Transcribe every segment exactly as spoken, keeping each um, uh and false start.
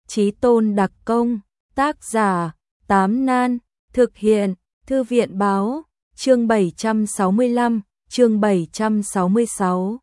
Chí tôn đặc công, tác giả, Tám Nan, thực hiện, Thư viện báo, chương bảy trăm sáu mươi lăm, chương bảy trăm sáu mươi sáu.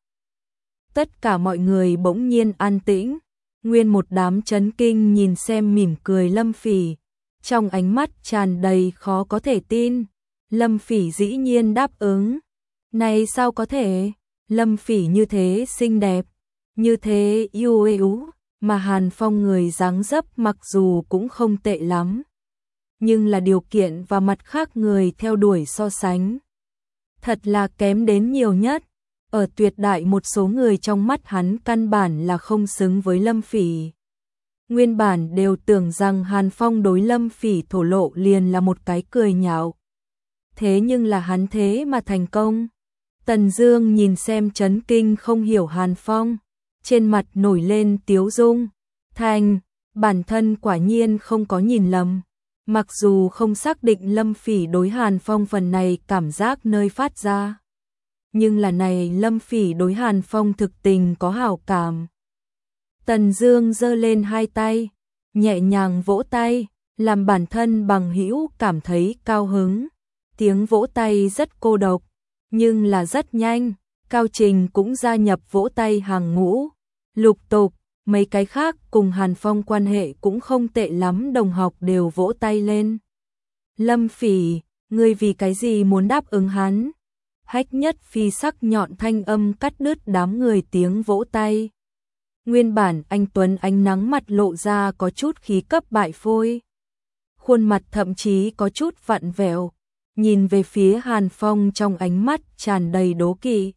Tất cả mọi người bỗng nhiên an tĩnh, nguyên một đám chấn kinh nhìn xem mỉm cười Lâm Phỉ, trong ánh mắt tràn đầy khó có thể tin. Lâm Phỉ dĩ nhiên đáp ứng. Này sao có thể? Lâm Phỉ như thế xinh đẹp, như thế yêu ếu, mà Hàn Phong người dáng dấp mặc dù cũng không tệ lắm, nhưng là điều kiện và mặt khác người theo đuổi so sánh, thật là kém đến nhiều nhất. Ở tuyệt đại một số người trong mắt hắn căn bản là không xứng với Lâm Phỉ. Nguyên bản đều tưởng rằng Hàn Phong đối Lâm Phỉ thổ lộ liền là một cái cười nhạo. Thế nhưng là hắn thế mà thành công. Tần Dương nhìn xem chấn kinh không hiểu Hàn Phong, trên mặt nổi lên tiếu dung. Thành, bản thân quả nhiên không có nhìn lầm. Mặc dù không xác định Lâm Phỉ đối Hàn Phong phần này cảm giác nơi phát ra, nhưng là này Lâm Phỉ đối Hàn Phong thực tình có hảo cảm. Tần Dương giơ lên hai tay, nhẹ nhàng vỗ tay, làm bản thân bằng hữu cảm thấy cao hứng. Tiếng vỗ tay rất cô độc, nhưng là rất nhanh, Cao Trình cũng gia nhập vỗ tay hàng ngũ. Lục tục, mấy cái khác cùng Hàn Phong quan hệ cũng không tệ lắm đồng học đều vỗ tay lên. Lâm Phỉ, ngươi vì cái gì muốn đáp ứng hắn? Hách Nhất Phi sắc nhọn thanh âm cắt đứt đám người tiếng vỗ tay. Nguyên bản anh Tuấn ánh nắng mặt lộ ra có chút khí cấp bại phôi. Khuôn mặt thậm chí có chút vặn vẹo, nhìn về phía Hàn Phong trong ánh mắt tràn đầy đố kỵ.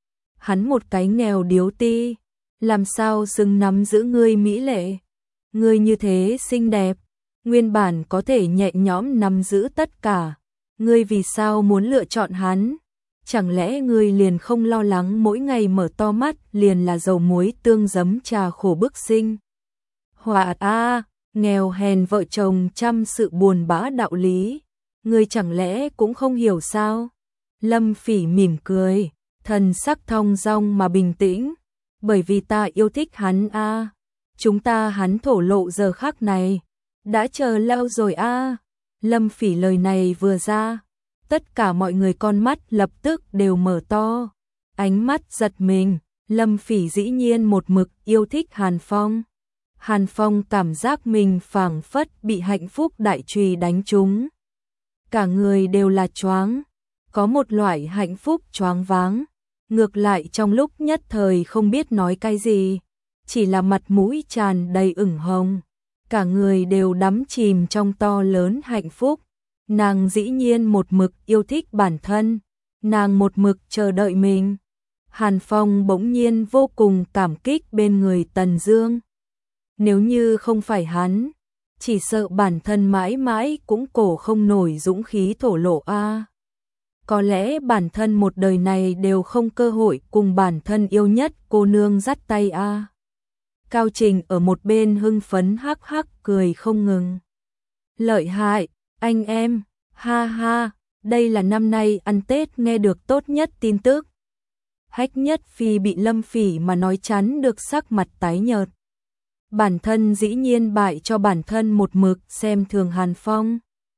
Hắn một cái nghèo điếu ti, làm sao xứng nắm giữ ngươi mỹ lệ? Ngươi như thế xinh đẹp, nguyên bản có thể nhẹ nhõm nắm giữ tất cả, ngươi vì sao muốn lựa chọn hắn? Chẳng lẽ ngươi liền không lo lắng mỗi ngày mở to mắt liền là dầu muối tương giấm trà khổ bức sinh? Họa a, nghèo hèn vợ chồng chăm sự buồn bã đạo lý, ngươi chẳng lẽ cũng không hiểu sao? Lâm Phỉ mỉm cười, thần sắc thong dong mà bình tĩnh, bởi vì ta yêu thích hắn a. Chúng ta hắn thổ lộ giờ khắc này, đã chờ lâu rồi a. Lâm Phỉ lời này vừa ra, tất cả mọi người con mắt lập tức đều mở to, ánh mắt giật mình. Lâm Phỉ dĩ nhiên một mực yêu thích Hàn Phong. Hàn Phong cảm giác mình phảng phất bị hạnh phúc đại chùy đánh trúng, cả người đều là choáng, có một loại hạnh phúc choáng váng. Ngược lại trong lúc nhất thời không biết nói cái gì, chỉ là mặt mũi tràn đầy ửng hồng, cả người đều đắm chìm trong to lớn hạnh phúc. Nàng dĩ nhiên một mực yêu thích bản thân, nàng một mực chờ đợi mình. Hàn Phong bỗng nhiên vô cùng cảm kích bên người Tần Dương. Nếu như không phải hắn, chỉ sợ bản thân mãi mãi cũng cổ không nổi dũng khí thổ lộ a. Có lẽ bản thân một đời này đều không cơ hội cùng bản thân yêu nhất cô nương dắt tay a. Cao Trình ở một bên hưng phấn hắc hắc cười không ngừng. Lợi hại, anh em, ha ha, đây là năm nay ăn Tết nghe được tốt nhất tin tức. Hách Nhất Phi bị Lâm Phỉ mà nói chán được sắc mặt tái nhợt. Bản thân dĩ nhiên bại cho bản thân một mực xem thường Hàn Phong.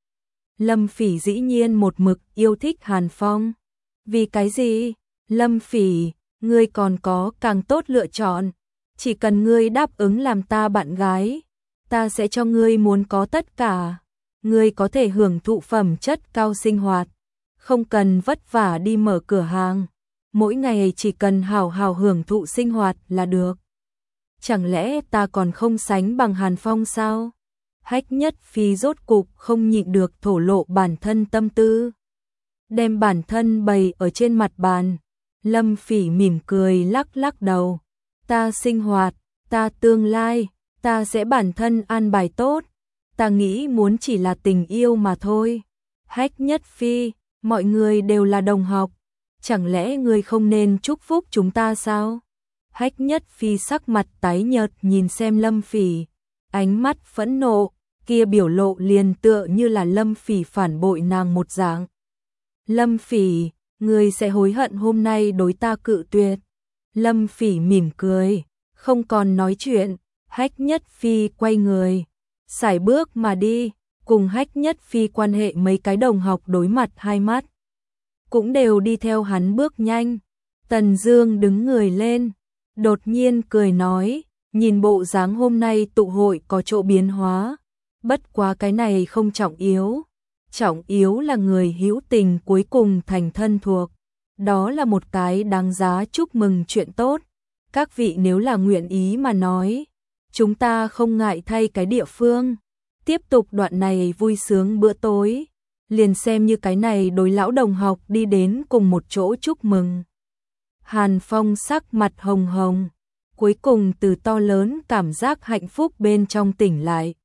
Lâm Phỉ dĩ nhiên một mực yêu thích Hàn Phong. Vì cái gì? Lâm Phỉ, ngươi còn có càng tốt lựa chọn. Chỉ cần ngươi đáp ứng làm ta bạn gái, ta sẽ cho ngươi muốn có tất cả. Ngươi có thể hưởng thụ phẩm chất cao sinh hoạt, không cần vất vả đi mở cửa hàng. Mỗi ngày chỉ cần hào hào hưởng thụ sinh hoạt là được. Chẳng lẽ ta còn không sánh bằng Hàn Phong sao? Hách Nhất Phi rốt cục không nhịn được thổ lộ bản thân tâm tư, đem bản thân bày ở trên mặt bàn. Lâm Phỉ mỉm cười lắc lắc đầu. Ta sinh hoạt, ta tương lai, ta sẽ bản thân an bài tốt. Ta nghĩ muốn chỉ là tình yêu mà thôi. Hách Nhất Phi, mọi người đều là đồng học, chẳng lẽ ngươi không nên chúc phúc chúng ta sao? Hách Nhất Phi sắc mặt tái nhợt nhìn xem Lâm Phỉ, ánh mắt phẫn nộ, kia biểu lộ liền tựa như là Lâm Phỉ phản bội nàng một dạng. Lâm Phỉ, ngươi sẽ hối hận hôm nay đối ta cự tuyệt. Lâm Phỉ mỉm cười, không còn nói chuyện. Hách Nhất Phi quay người, sải bước mà đi, cùng Hách Nhất Phi quan hệ mấy cái đồng học đối mặt hai mắt. Cũng đều đi theo hắn bước nhanh. Tần Dương đứng người lên, đột nhiên cười nói, nhìn bộ dáng hôm nay tụ hội có chỗ biến hóa, bất quá cái này không trọng yếu. Trọng yếu là người hữu tình cuối cùng thành thân thuộc. Đó là một cái đáng giá chúc mừng chuyện tốt. Các vị nếu là nguyện ý mà nói, chúng ta không ngại thay cái địa phương, tiếp tục đoạn này vui sướng bữa tối, liền xem như cái này đối lão đồng học đi đến cùng một chỗ chúc mừng. Hàn Phong sắc mặt hồng hồng, cuối cùng từ to lớn cảm giác hạnh phúc bên trong tỉnh lại.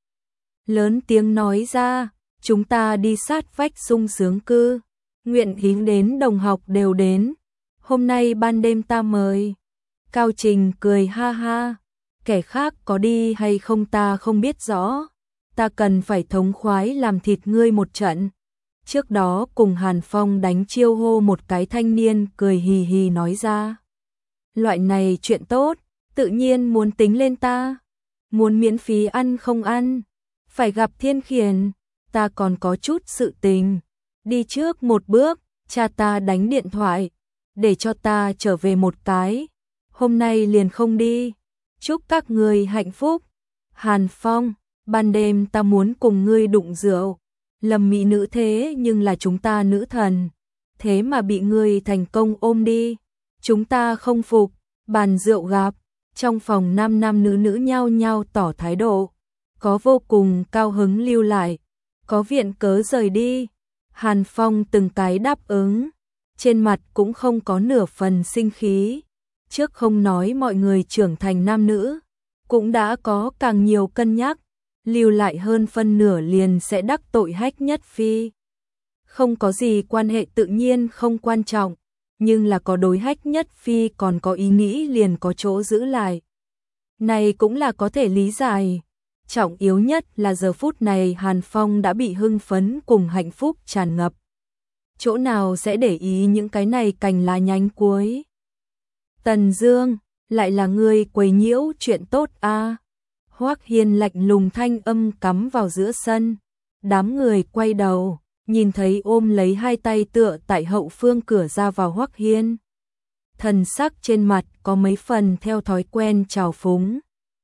Lớn tiếng nói ra, chúng ta đi sát vách sung sướng cư, nguyện ý đến đồng học đều đến, hôm nay ban đêm ta mời. Cao Trình cười ha ha, kẻ khác có đi hay không ta không biết rõ, ta cần phải thống khoái làm thịt ngươi một trận. Trước đó cùng Hàn Phong đánh chiêu hô một cái thanh niên cười hì hì nói ra. Loại này chuyện tốt, tự nhiên muốn tính lên ta. Muốn miễn phí ăn không ăn, phải gặp Thiên Khiển, ta còn có chút sự tình. Đi trước một bước, cha ta đánh điện thoại, để cho ta trở về một cái. Hôm nay liền không đi, chúc các người hạnh phúc. Hàn Phong, ban đêm ta muốn cùng ngươi đụng rượu. Lâm mỹ nữ thế nhưng là chúng ta nữ thần, thế mà bị ngươi thành công ôm đi. Chúng ta không phục, bàn rượu gặp, trong phòng nam nam nữ nữ nhao nhao tỏ thái độ, có vô cùng cao hứng lưu lại, có viện cớ rời đi. Hàn Phong từng cái đáp ứng, trên mặt cũng không có nửa phần sinh khí. Trước không nói mọi người trưởng thành nam nữ, cũng đã có càng nhiều cân nhắc, lưu lại hơn phân nửa liền sẽ đắc tội Hách Nhất Phi. Không có gì quan hệ tự nhiên không quan trọng, nhưng là có đối Hách Nhất Phi còn có ý nghĩ liền có chỗ giữ lại. Này cũng là có thể lý giải. Trọng yếu nhất là giờ phút này Hàn Phong đã bị hưng phấn cùng hạnh phúc tràn ngập. Chỗ nào sẽ để ý những cái này cành lá nhánh cuối. Tần Dương, lại là ngươi quấy nhiễu chuyện tốt a. À? Hoắc Hiên lạnh lùng thanh âm cắm vào giữa sân. Đám người quay đầu, nhìn thấy ôm lấy hai tay tựa tại hậu phương cửa ra vào Hoắc Hiên. Thần sắc trên mặt có mấy phần theo thói quen trào phúng.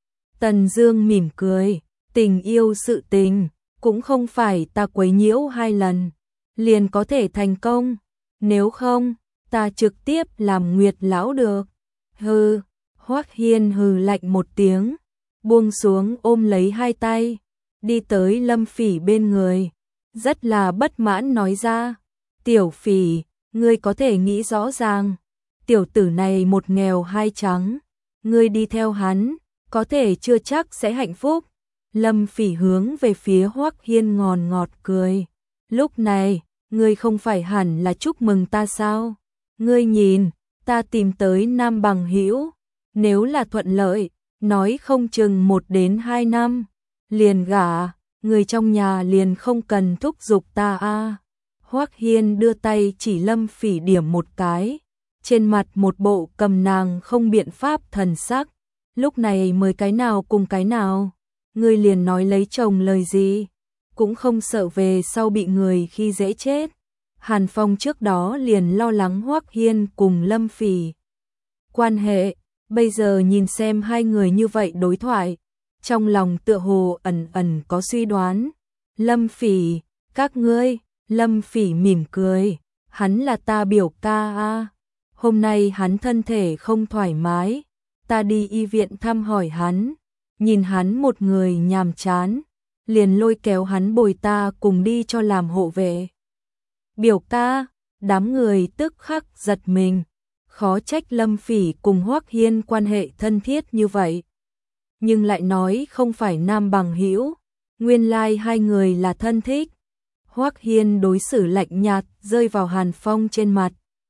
Tần Dương mỉm cười, tình yêu sự tình, cũng không phải ta quấy nhiễu hai lần, liền có thể thành công, nếu không, ta trực tiếp làm Nguyệt lão được. Hừ, Hoắc Hiên hừ lạnh một tiếng, buông xuống ôm lấy hai tay, đi tới Lâm Phỉ bên người, rất là bất mãn nói ra, tiểu Phỉ, ngươi có thể nghĩ rõ ràng, tiểu tử này một nghèo hai trắng, ngươi đi theo hắn, có thể chưa chắc sẽ hạnh phúc. Lâm Phỉ hướng về phía Hoắc Hiên ngòn ngọt cười, lúc này, ngươi không phải hẳn là chúc mừng ta sao? Ngươi nhìn, ta tìm tới nam bằng hữu, nếu là thuận lợi, nói không chừng một đến hai năm, liền gả, người trong nhà liền không cần thúc giục ta a. À. Hoắc Hiên đưa tay chỉ Lâm Phỉ điểm một cái, trên mặt một bộ cầm nàng không biện pháp thần sắc, lúc này mới cái nào cùng cái nào, ngươi liền nói lấy chồng lời gì, cũng không sợ về sau bị người khi dễ chết. Hàn Phong trước đó liền lo lắng Hoắc Hiên cùng Lâm Phỉ quan hệ, bây giờ nhìn xem hai người như vậy đối thoại, trong lòng tựa hồ ẩn ẩn có suy đoán. Lâm Phỉ, các ngươi, Lâm Phỉ mỉm cười, hắn là ta biểu ca a, hôm nay hắn thân thể không thoải mái, ta đi y viện thăm hỏi hắn, nhìn hắn một người nhàm chán, liền lôi kéo hắn bồi ta cùng đi cho làm hộ vệ. Biểu ca, đám người tức khắc giật mình, khó trách Lâm Phỉ cùng Hoắc Hiên quan hệ thân thiết như vậy. Nhưng lại nói không phải nam bằng hữu, nguyên lai hai người là thân thích. Hoắc Hiên đối xử lạnh nhạt rơi vào Hàn Phong trên mặt.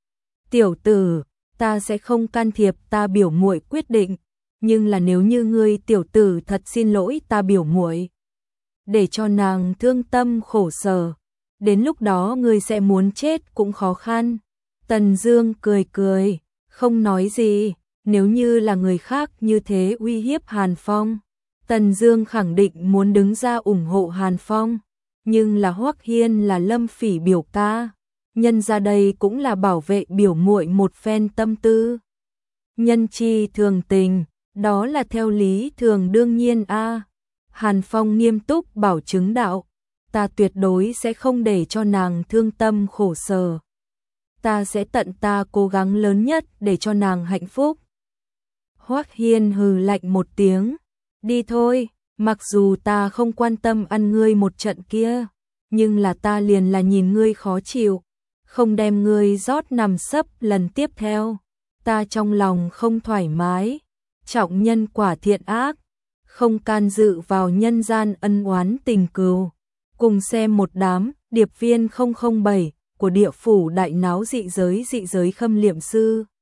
Tiểu tử, ta sẽ không can thiệp ta biểu muội quyết định, nhưng là nếu như ngươi tiểu tử thật xin lỗi ta biểu muội, để cho nàng thương tâm khổ sở, đến lúc đó ngươi sẽ muốn chết cũng khó khăn. Tần Dương cười cười, không nói gì, nếu như là người khác như thế uy hiếp Hàn Phong, Tần Dương khẳng định muốn đứng ra ủng hộ Hàn Phong, nhưng là Hoắc Hiên là Lâm Phỉ biểu ca, nhân ra đây cũng là bảo vệ biểu muội một phen tâm tư. Nhân chi thường tình, đó là theo lý thường đương nhiên a. Hàn Phong nghiêm túc bảo chứng đạo, ta tuyệt đối sẽ không để cho nàng thương tâm khổ sở. Ta sẽ tận ta cố gắng lớn nhất để cho nàng hạnh phúc. Hoắc Hiên hừ lạnh một tiếng, đi thôi, mặc dù ta không quan tâm ăn ngươi một trận kia, nhưng là ta liền là nhìn ngươi khó chịu, không đem ngươi rót nằm sấp lần tiếp theo, ta trong lòng không thoải mái, trọng nhân quả thiện ác, không can dự vào nhân gian ân oán tình cừu. Cùng xem một đám điệp viên không không bảy của địa phủ đại náo dị giới dị giới khâm liệm sư.